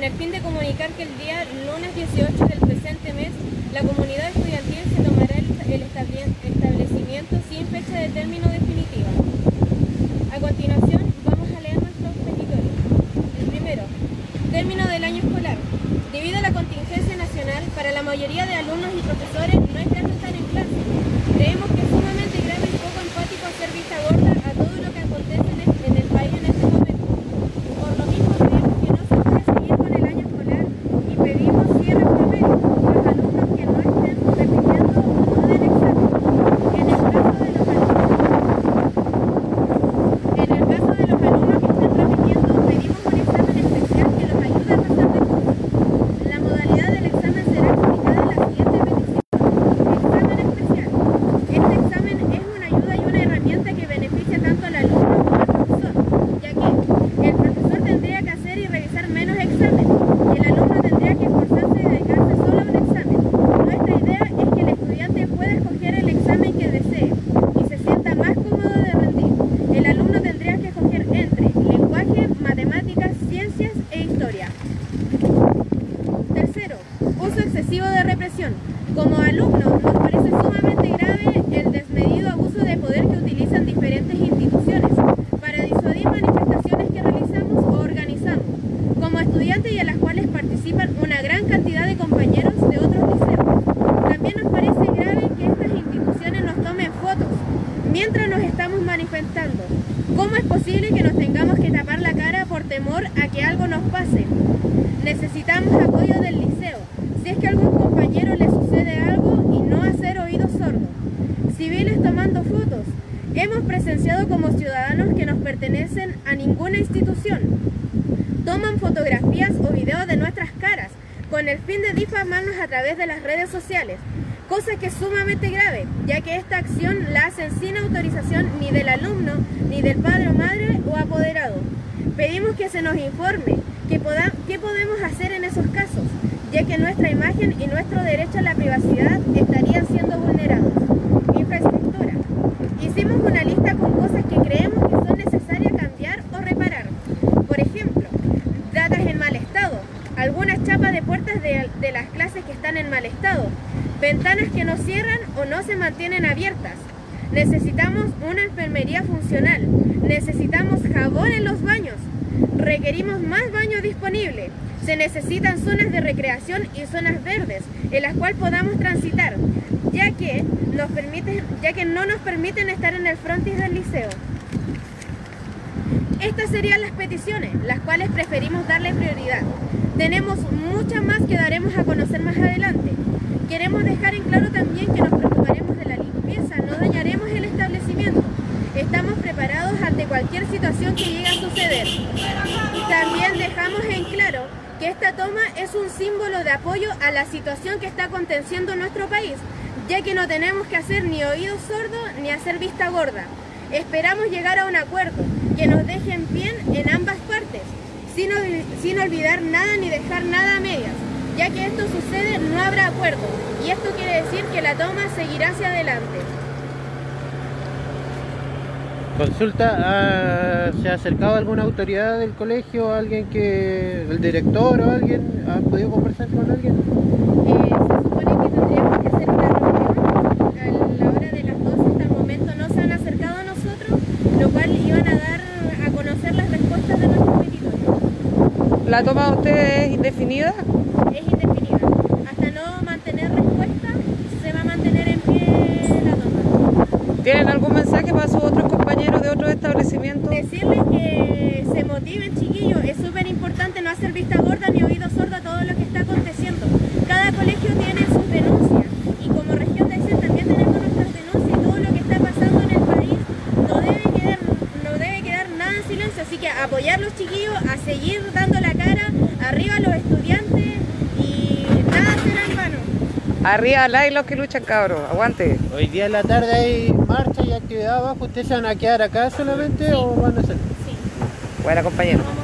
con el fin de comunicar que el día lunes 18 del presente mes, la comunidad estudiantil se tomará el establecimiento sin fecha de término definitiva. A continuación, vamos a leer nuestros petitorios. El primero, término del año escolar. Debido a la contingencia nacional, para la mayoría de alumnos y profesores no es grato estar en clase. Creemos que es sumamente grave y poco empático hacer vista gorda a todo lo que acontece en el país en este momento. Por lo mismo, creemos que no se puede seguir con el año escolar y pedimos cierre primero los alumnos que no estén repitiendo o no den examen. En el caso de los alumnos que estén repitiendo, pedimos un examen especial que los ayude a pasar de curso. La modalidad del examen será explicada en la siguiente petición. Examen especial. Este examen es una ayuda y una herramienta que beneficia tanto al alumno como al profesor, ya que el profesor tendría que hacer y revisar menos exámenes y el alumno tendría que esforzarse y dedicarse solo a un examen. Nuestra idea es que el estudiante pueda escoger el examen que desee y se sienta más cómodo de rendir. El alumno tendría que escoger entre lenguaje, matemáticas, ciencias e historia. Tercero, uso excesivo de represión. Como alumnos, nos parece sumamente grave el desmedido abuso de poder que utilizan diferentes instituciones para disuadir manifestaciones que realizamos o organizamos, como estudiantes y a las cuales participan una gran cantidad de compañeros de otros liceos. También nos parece grave que estas instituciones nos tomen fotos mientras nos estamos manifestando. ¿Cómo es posible que nos tengamos que tapar la cara por temor a que algo nos pase? Necesitamos apoyo del liceo, si es que a algún compañero le sucede algo y no hacer oídos sordos. Civiles tomando fotos. Hemos presenciado como ciudadanos que no pertenecen a ninguna institución. Toman fotografías o videos de nuestras caras con el fin de difamarnos a través de las redes sociales, cosa que es sumamente grave, ya que esta acción la hacen sin autorización ni del alumno, ni del padre o madre o apoderado. Pedimos que se nos informe qué podemos hacer en esos casos, ya que nuestra imagen y nuestro derecho a la privacidad estarían siendo vulnerados. Infraestructura. Hicimos una lista con cosas que creemos que son necesarias cambiar o reparar. Por ejemplo, datas en mal estado, algunas chapas de puertas de las clases que están en mal estado, ventanas que no cierran o no se mantienen abiertas. Necesitamos una enfermería funcional, necesitamos jabón en los baños, requerimos más baños disponibles, se necesitan zonas de recreación y zonas verdes en las cuales podamos transitar, ya que no nos permiten estar en el frontis del liceo. Estas serían las peticiones, las cuales preferimos darle prioridad. Tenemos muchas más que daremos a conocer más adelante. Queremos dejar en claro también que nos preocuparemos de la limpieza, no dañaremos el establecimiento. Estamos preparados ante cualquier situación que llegue a suceder. También dejamos en claro que esta toma es un símbolo de apoyo a la situación que está aconteciendo en nuestro país, ya que no tenemos que hacer ni oídos sordos ni hacer vista gorda. Esperamos llegar a un acuerdo que nos deje en bien en ambas partes, sin olvidar nada ni dejar nada a medias. Ya que esto sucede, no habrá acuerdo, y esto quiere decir que la toma seguirá hacia adelante. Consulta, ¿se ha acercado alguna autoridad del colegio, alguien el director o alguien? ¿Han podido conversar con alguien? Se supone que tendríamos que hacer una reunión a la hora de las 12, hasta el momento no se han acercado a nosotros, lo cual iban a dar a conocer las respuestas de nuestros petitorios. ¿La toma de ustedes es indefinida? Es indefinida. Hasta no mantener respuesta, se va a mantener en pie la toma. ¿Tienen algún mensaje para sus otros compañeros de otros establecimientos? Decirles que se motiven, chiquillos. Es súper importante no hacer vista gorda ni oído sordo a todo lo que está aconteciendo. Cada colegio tiene sus denuncias y como región de Aysén también tenemos nuestras denuncias y todo lo que está pasando en el país no debe quedar nada en silencio. Así que apoyar a los chiquillos, a seguir dando la cara, arriba a los estudiantes y nada será en vano. Arriba los que luchan, cabros, aguante. Hoy día en la tarde hay marcha y actividad abajo. ¿Ustedes se van a quedar acá solamente o van a hacer? Sí. Buena, compañero.